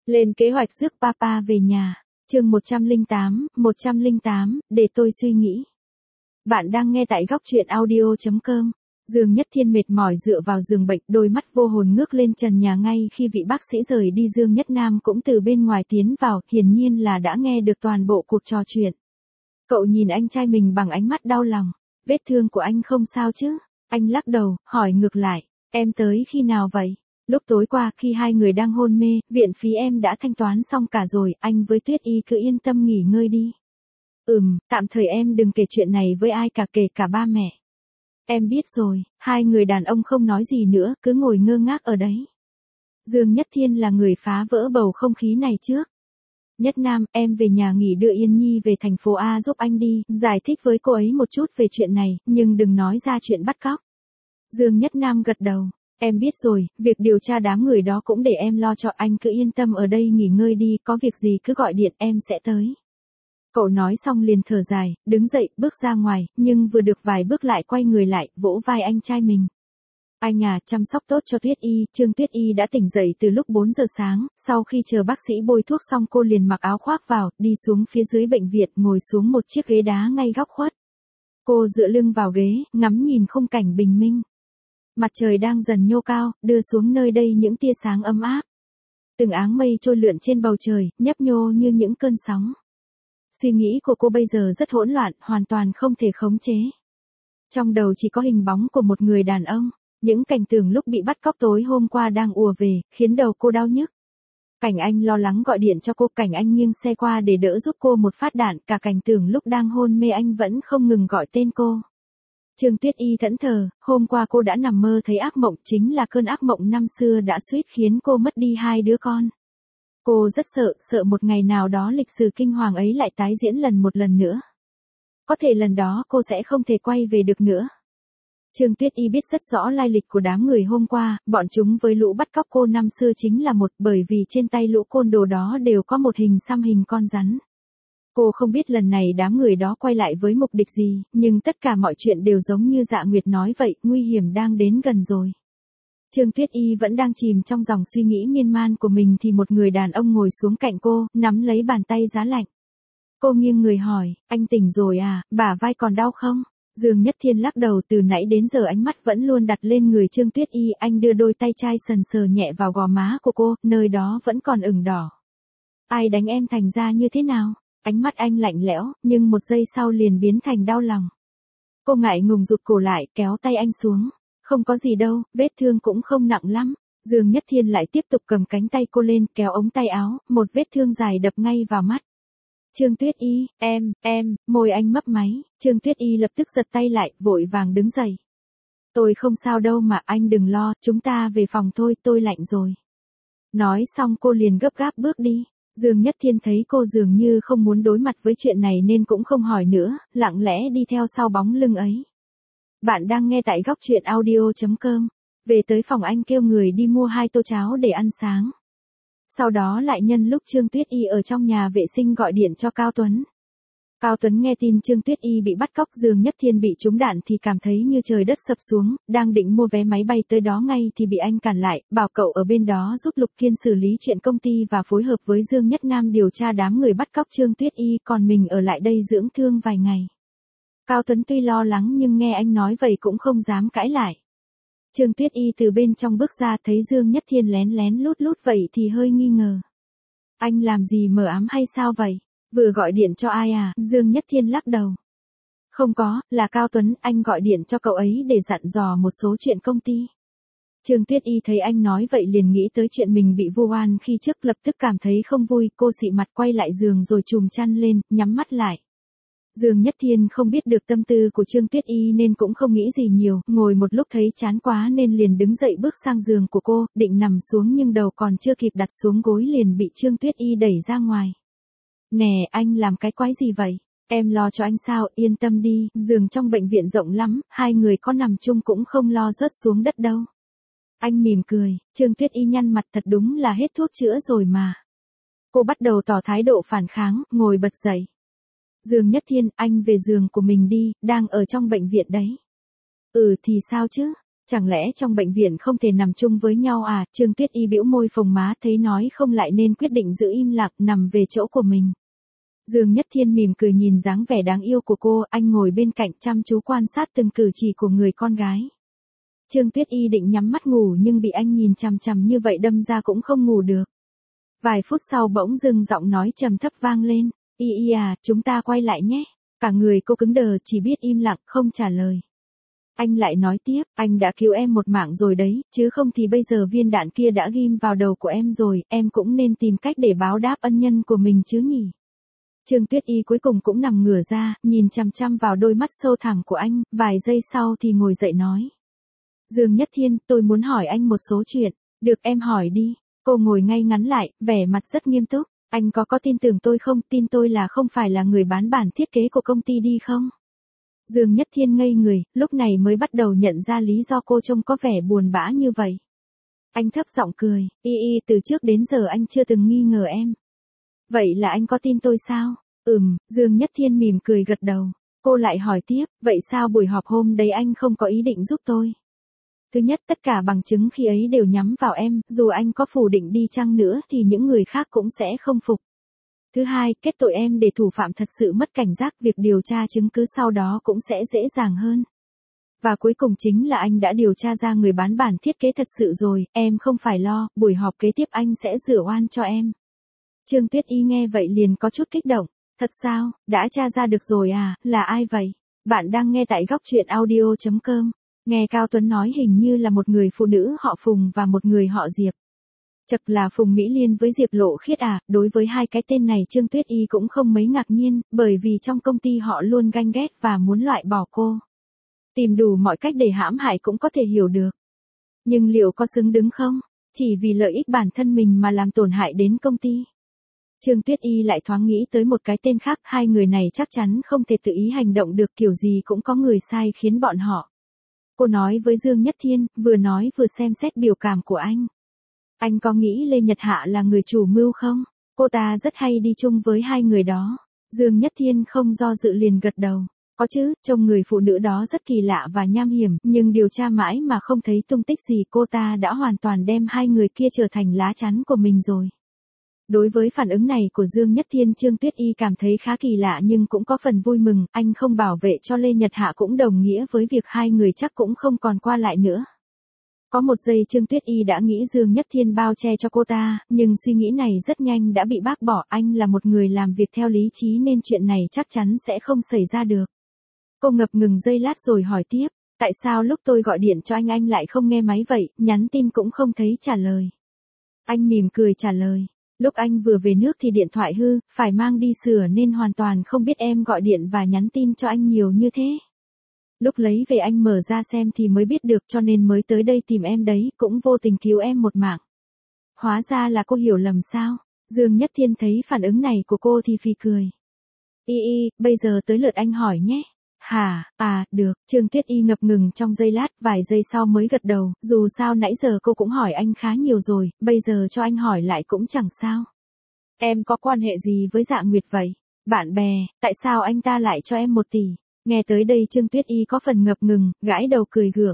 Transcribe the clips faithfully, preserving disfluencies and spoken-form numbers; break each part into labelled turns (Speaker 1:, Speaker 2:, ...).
Speaker 1: Lên kế hoạch rước papa về nhà. Chương một trăm lẻ tám, một trăm lẻ tám, để tôi suy nghĩ. Bạn đang nghe tại góc truyện audio chấm com. Dương Nhất Thiên mệt mỏi dựa vào giường bệnh, đôi mắt vô hồn ngước lên trần nhà ngay khi vị bác sĩ rời đi. Dương Nhất Nam cũng từ bên ngoài tiến vào, hiển nhiên là đã nghe được toàn bộ cuộc trò chuyện. Cậu nhìn anh trai mình bằng ánh mắt đau lòng. Vết thương của anh không sao chứ? Anh lắc đầu, hỏi ngược lại, em tới khi nào vậy? Lúc tối qua khi hai người đang hôn mê, viện phí em đã thanh toán xong cả rồi, anh với Tuyết Y cứ yên tâm nghỉ ngơi đi. Ừm, tạm thời em đừng kể chuyện này với ai cả, kể cả ba mẹ. Em biết rồi. Hai người đàn ông không nói gì nữa, cứ ngồi ngơ ngác ở đấy. Dương Nhất Thiên là người phá vỡ bầu không khí này trước. Nhất Nam, em về nhà nghỉ, đưa Yên Nhi về thành phố A giúp anh đi, giải thích với cô ấy một chút về chuyện này, nhưng đừng nói ra chuyện bắt cóc. Dương Nhất Nam gật đầu. Em biết rồi, việc điều tra đám người đó cũng để em lo cho, anh cứ yên tâm ở đây nghỉ ngơi đi, có việc gì cứ gọi điện, em sẽ tới. Cậu nói xong liền thở dài, đứng dậy, bước ra ngoài, nhưng vừa được vài bước lại quay người lại, vỗ vai anh trai mình. Anh à, chăm sóc tốt cho Tuyết Y. Trương Tuyết Y đã tỉnh dậy từ lúc bốn giờ sáng, sau khi chờ bác sĩ bôi thuốc xong cô liền mặc áo khoác vào, đi xuống phía dưới bệnh viện, ngồi xuống một chiếc ghế đá ngay góc khuất. Cô dựa lưng vào ghế, ngắm nhìn khung cảnh bình minh. Mặt trời đang dần nhô cao, đưa xuống nơi đây những tia sáng ấm áp. Từng áng mây trôi lượn trên bầu trời, nhấp nhô như những cơn sóng. Suy nghĩ của cô bây giờ rất hỗn loạn, hoàn toàn không thể khống chế. Trong đầu chỉ có hình bóng của một người đàn ông. Những cảnh tượng lúc bị bắt cóc tối hôm qua đang ùa về, khiến đầu cô đau nhức. Cảnh anh lo lắng gọi điện cho cô, cảnh anh nghiêng xe qua để đỡ giúp cô một phát đạn, cả cảnh tượng lúc đang hôn mê anh vẫn không ngừng gọi tên cô. Trương Tuyết Y thẫn thờ, hôm qua cô đã nằm mơ thấy ác mộng, chính là cơn ác mộng năm xưa đã suýt khiến cô mất đi hai đứa con. Cô rất sợ, sợ một ngày nào đó lịch sử kinh hoàng ấy lại tái diễn lần một lần nữa. Có thể lần đó cô sẽ không thể quay về được nữa. Trương Tuyết Y biết rất rõ lai lịch của đám người hôm qua, bọn chúng với lũ bắt cóc cô năm xưa chính là một, bởi vì trên tay lũ côn đồ đó đều có một hình xăm hình con rắn. Cô không biết lần này đám người đó quay lại với mục đích gì, nhưng tất cả mọi chuyện đều giống như Dạ Nguyệt nói vậy, nguy hiểm đang đến gần rồi. Trương Tuyết Y vẫn đang chìm trong dòng suy nghĩ miên man của mình thì một người đàn ông ngồi xuống cạnh cô, nắm lấy bàn tay giá lạnh. Cô nghiêng người hỏi, anh tỉnh rồi à, bả vai còn đau không? Dương Nhất Thiên lắc đầu, từ nãy đến giờ ánh mắt vẫn luôn đặt lên người Trương Tuyết Y, anh đưa đôi tay chai sần sờ nhẹ vào gò má của cô, nơi đó vẫn còn ửng đỏ. Ai đánh em thành ra như thế nào? Ánh mắt anh lạnh lẽo, nhưng một giây sau liền biến thành đau lòng. Cô ngại ngùng rụt cổ lại, kéo tay anh xuống. Không có gì đâu, vết thương cũng không nặng lắm. Dương Nhất Thiên lại tiếp tục cầm cánh tay cô lên, kéo ống tay áo, một vết thương dài đập ngay vào mắt. Trương Tuyết Y, em, em, môi anh mấp máy. Trương Tuyết Y lập tức giật tay lại, vội vàng đứng dậy. Tôi không sao đâu mà, anh đừng lo, chúng ta về phòng thôi, tôi lạnh rồi. Nói xong cô liền gấp gáp bước đi. Dương Nhất Thiên thấy cô dường như không muốn đối mặt với chuyện này nên cũng không hỏi nữa, lặng lẽ đi theo sau bóng lưng ấy. Bạn đang nghe tại góc truyện audio chấm com. Về tới phòng anh kêu người đi mua hai tô cháo để ăn sáng. Sau đó lại nhân lúc Trương Tuyết Y ở trong nhà vệ sinh gọi điện cho Cao Tuấn. Cao Tuấn nghe tin Trương Tuyết Y bị bắt cóc, Dương Nhất Thiên bị trúng đạn thì cảm thấy như trời đất sập xuống, đang định mua vé máy bay tới đó ngay thì bị anh cản lại, bảo cậu ở bên đó giúp Lục Kiên xử lý chuyện công ty và phối hợp với Dương Nhất Nam điều tra đám người bắt cóc Trương Tuyết Y, còn mình ở lại đây dưỡng thương vài ngày. Cao Tuấn tuy lo lắng nhưng nghe anh nói vậy cũng không dám cãi lại. Trương Tuyết Y từ bên trong bước ra thấy Dương Nhất Thiên lén lén lút lút vậy thì hơi nghi ngờ. Anh làm gì mờ ám hay sao vậy? Vừa gọi điện cho ai à? Dương Nhất Thiên lắc đầu. Không có, là Cao Tuấn, anh gọi điện cho cậu ấy để dặn dò một số chuyện công ty. Trương Tuyết Y thấy anh nói vậy liền nghĩ tới chuyện mình bị vu oan khi trước, lập tức cảm thấy không vui, cô xị mặt quay lại giường rồi trùm chăn lên, nhắm mắt lại. Dương Nhất Thiên không biết được tâm tư của Trương Tuyết Y nên cũng không nghĩ gì nhiều, ngồi một lúc thấy chán quá nên liền đứng dậy bước sang giường của cô, định nằm xuống nhưng đầu còn chưa kịp đặt xuống gối liền bị Trương Tuyết Y đẩy ra ngoài. Nè, anh làm cái quái gì vậy? Em lo cho anh sao, yên tâm đi, giường trong bệnh viện rộng lắm, hai người có nằm chung cũng không lo rớt xuống đất đâu. Anh mỉm cười, Trương Tuyết Y nhăn mặt, thật đúng là hết thuốc chữa rồi mà. Cô bắt đầu tỏ thái độ phản kháng, ngồi bật dậy. Dương Nhất Thiên, anh về giường của mình đi, đang ở trong bệnh viện đấy. Ừ thì sao chứ? Chẳng lẽ trong bệnh viện không thể nằm chung với nhau à? Trương Tuyết Y bĩu môi phồng má thấy nói không lại nên quyết định giữ im lặng nằm về chỗ của mình. Dương Nhất Thiên mỉm cười nhìn dáng vẻ đáng yêu của cô, anh ngồi bên cạnh chăm chú quan sát từng cử chỉ của người con gái. Trương Tuyết Y định nhắm mắt ngủ nhưng bị anh nhìn chằm chằm như vậy đâm ra cũng không ngủ được. Vài phút sau bỗng dưng giọng nói trầm thấp vang lên, Y Y à, chúng ta quay lại nhé. Cả người cô cứng đờ chỉ biết im lặng không trả lời. Anh lại nói tiếp, anh đã cứu em một mạng rồi đấy, chứ không thì bây giờ viên đạn kia đã ghim vào đầu của em rồi, em cũng nên tìm cách để báo đáp ân nhân của mình chứ nhỉ. Trương Tuyết Y cuối cùng cũng nằm ngửa ra, nhìn chằm chằm vào đôi mắt sâu thẳm của anh, vài giây sau thì ngồi dậy nói. Dương Nhất Thiên, tôi muốn hỏi anh một số chuyện. Được, em hỏi đi. Cô ngồi ngay ngắn lại, vẻ mặt rất nghiêm túc. Anh có có tin tưởng tôi không? Tin tôi là không phải là người bán bản thiết kế của công ty đi không? Dương Nhất Thiên ngây người, lúc này mới bắt đầu nhận ra lý do cô trông có vẻ buồn bã như vậy. Anh thấp giọng cười, Y Y, từ trước đến giờ anh chưa từng nghi ngờ em. Vậy là anh có tin tôi sao? Ừm, Dương Nhất Thiên mỉm cười gật đầu. Cô lại hỏi tiếp, vậy sao buổi họp hôm đấy anh không có ý định giúp tôi? Thứ nhất, tất cả bằng chứng khi ấy đều nhắm vào em, dù anh có phủ định đi chăng nữa thì những người khác cũng sẽ không phục. Thứ hai, kết tội em để thủ phạm thật sự mất cảnh giác, việc điều tra chứng cứ sau đó cũng sẽ dễ dàng hơn. Và cuối cùng chính là anh đã điều tra ra người bán bản thiết kế thật sự rồi, em không phải lo, buổi họp kế tiếp anh sẽ rửa oan cho em. Trương Tuyết Y nghe vậy liền có chút kích động, thật sao, đã tra ra được rồi à, là ai vậy? Bạn đang nghe tại góc truyện audio chấm com. Nghe Cao Tuấn nói hình như là một người phụ nữ họ Phùng và một người họ Diệp. Chật là Phùng Mỹ Liên với Diệp Lộ Khiết à, đối với hai cái tên này Trương Tuyết Y cũng không mấy ngạc nhiên, bởi vì trong công ty họ luôn ganh ghét và muốn loại bỏ cô. Tìm đủ mọi cách để hãm hại cũng có thể hiểu được. Nhưng liệu có xứng đứng không? Chỉ vì lợi ích bản thân mình mà làm tổn hại đến công ty. Trương Tuyết Y lại thoáng nghĩ tới một cái tên khác, hai người này chắc chắn không thể tự ý hành động được, kiểu gì cũng có người sai khiến bọn họ. Cô nói với Dương Nhất Thiên, vừa nói vừa xem xét biểu cảm của anh. Anh có nghĩ Lê Nhật Hạ là người chủ mưu không? Cô ta rất hay đi chung với hai người đó. Dương Nhất Thiên không do dự liền gật đầu. Có chứ, trông người phụ nữ đó rất kỳ lạ và nham hiểm, nhưng điều tra mãi mà không thấy tung tích gì, cô ta đã hoàn toàn đem hai người kia trở thành lá chắn của mình rồi. Đối với phản ứng này của Dương Nhất Thiên, Trương Tuyết Y cảm thấy khá kỳ lạ nhưng cũng có phần vui mừng, anh không bảo vệ cho Lê Nhật Hạ cũng đồng nghĩa với việc hai người chắc cũng không còn qua lại nữa. Có một giây Trương Tuyết Y đã nghĩ Dương Nhất Thiên bao che cho cô ta, nhưng suy nghĩ này rất nhanh đã bị bác bỏ, anh là một người làm việc theo lý trí nên chuyện này chắc chắn sẽ không xảy ra được. Cô ngập ngừng giây lát rồi hỏi tiếp, tại sao lúc tôi gọi điện cho anh anh lại không nghe máy vậy, nhắn tin cũng không thấy trả lời. Anh mỉm cười trả lời. Lúc anh vừa về nước thì điện thoại hư, phải mang đi sửa nên hoàn toàn không biết em gọi điện và nhắn tin cho anh nhiều như thế. Lúc lấy về anh mở ra xem thì mới biết được, cho nên mới tới đây tìm em đấy, cũng vô tình cứu em một mạng. Hóa ra là cô hiểu lầm sao? Dương Nhất Thiên thấy phản ứng này của cô thì phì cười. Y Y, bây giờ tới lượt anh hỏi nhé. Hả, à, được, Trương Tuyết Y ngập ngừng trong giây lát, vài giây sau mới gật đầu, dù sao nãy giờ cô cũng hỏi anh khá nhiều rồi, bây giờ cho anh hỏi lại cũng chẳng sao. Em có quan hệ gì với Dạ Nguyệt vậy? Bạn bè, tại sao anh ta lại cho em một tỷ? Nghe tới đây Trương Tuyết Y có phần ngập ngừng, gãi đầu cười gượng.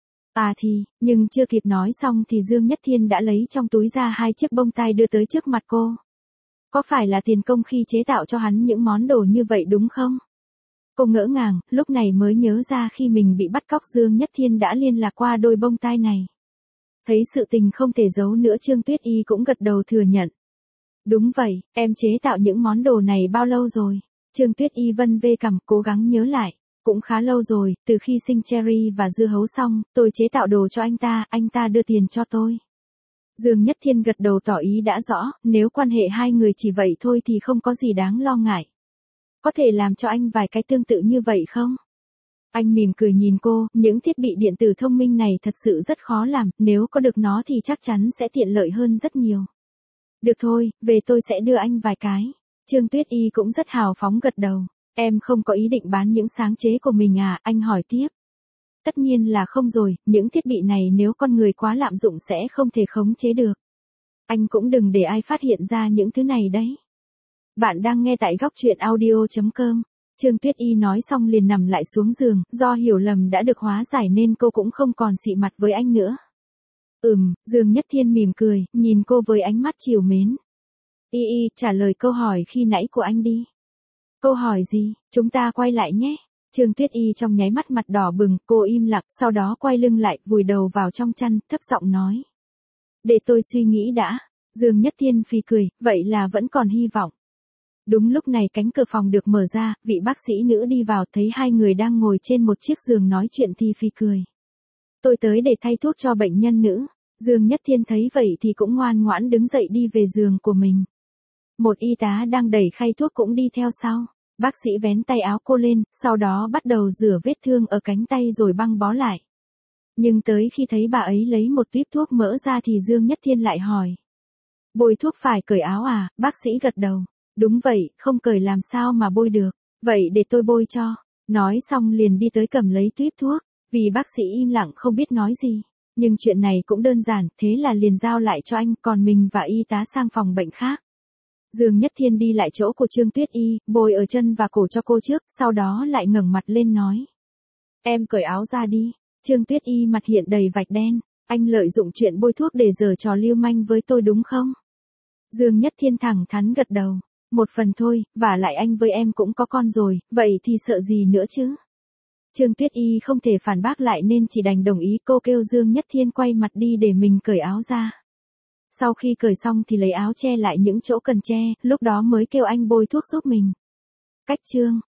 Speaker 1: À thì, nhưng chưa kịp nói xong thì Dương Nhất Thiên đã lấy trong túi ra hai chiếc bông tai đưa tới trước mặt cô. Có phải là tiền công khi chế tạo cho hắn những món đồ như vậy đúng không? Cô ngỡ ngàng, lúc này mới nhớ ra khi mình bị bắt cóc Dương Nhất Thiên đã liên lạc qua đôi bông tai này. Thấy sự tình không thể giấu nữa Trương Tuyết Y cũng gật đầu thừa nhận. Đúng vậy, em chế tạo những món đồ này bao lâu rồi? Trương Tuyết Y vân vê cằm cố gắng nhớ lại. Cũng khá lâu rồi, từ khi sinh cherry và dưa hấu xong, tôi chế tạo đồ cho anh ta, anh ta đưa tiền cho tôi. Dương Nhất Thiên gật đầu tỏ ý đã rõ, nếu quan hệ hai người chỉ vậy thôi thì không có gì đáng lo ngại. Có thể làm cho anh vài cái tương tự như vậy không? Anh mỉm cười nhìn cô, những thiết bị điện tử thông minh này thật sự rất khó làm, nếu có được nó thì chắc chắn sẽ tiện lợi hơn rất nhiều. Được thôi, về tôi sẽ đưa anh vài cái. Trương Tuyết Y cũng rất hào phóng gật đầu. Em không có ý định bán những sáng chế của mình à, anh hỏi tiếp. Tất nhiên là không rồi, những thiết bị này nếu con người quá lạm dụng sẽ không thể khống chế được. Anh cũng đừng để ai phát hiện ra những thứ này đấy. Bạn đang nghe tại góc truyện audio chấm com. Trương Tuyết Y nói xong liền nằm lại xuống giường, do hiểu lầm đã được hóa giải nên cô cũng không còn xị mặt với anh nữa. Ừm, Dương Nhất Thiên mỉm cười, nhìn cô với ánh mắt trìu mến. Y Y, trả lời câu hỏi khi nãy của anh đi. Câu hỏi gì? Chúng ta quay lại nhé. Trương Tuyết Y trong nháy mắt mặt đỏ bừng, cô im lặng, sau đó quay lưng lại, vùi đầu vào trong chăn, thấp giọng nói. Để tôi suy nghĩ đã. Dương Nhất Thiên phì cười, vậy là vẫn còn hy vọng. Đúng lúc này cánh cửa phòng được mở ra, vị bác sĩ nữ đi vào thấy hai người đang ngồi trên một chiếc giường nói chuyện thì phì cười. Tôi tới để thay thuốc cho bệnh nhân nữ. Dương Nhất Thiên thấy vậy thì cũng ngoan ngoãn đứng dậy đi về giường của mình. Một y tá đang đẩy khay thuốc cũng đi theo sau. Bác sĩ vén tay áo cô lên, sau đó bắt đầu rửa vết thương ở cánh tay rồi băng bó lại. Nhưng tới khi thấy bà ấy lấy một tuyếp thuốc mỡ ra thì Dương Nhất Thiên lại hỏi. Bôi thuốc phải cởi áo à? Bác sĩ gật đầu. Đúng vậy, không cởi làm sao mà bôi được. Vậy để tôi bôi cho. Nói xong liền đi tới cầm lấy tuyếp thuốc. Vì bác sĩ im lặng không biết nói gì. Nhưng chuyện này cũng đơn giản, thế là liền giao lại cho anh, còn mình và y tá sang phòng bệnh khác. Dương Nhất Thiên đi lại chỗ của Trương Tuyết Y, bôi ở chân và cổ cho cô trước, sau đó lại ngẩng mặt lên nói. Em cởi áo ra đi. Trương Tuyết Y mặt hiện đầy vạch đen. Anh lợi dụng chuyện bôi thuốc để giở trò lưu manh với tôi đúng không? Dương Nhất Thiên thẳng thắn gật đầu. Một phần thôi, và lại anh với em cũng có con rồi, vậy thì sợ gì nữa chứ? Trương Tuyết Y không thể phản bác lại nên chỉ đành đồng ý, cô kêu Dương Nhất Thiên quay mặt đi để mình cởi áo ra. Sau khi cởi xong thì lấy áo che lại những chỗ cần che, lúc đó mới kêu anh bôi thuốc giúp mình. Cách chương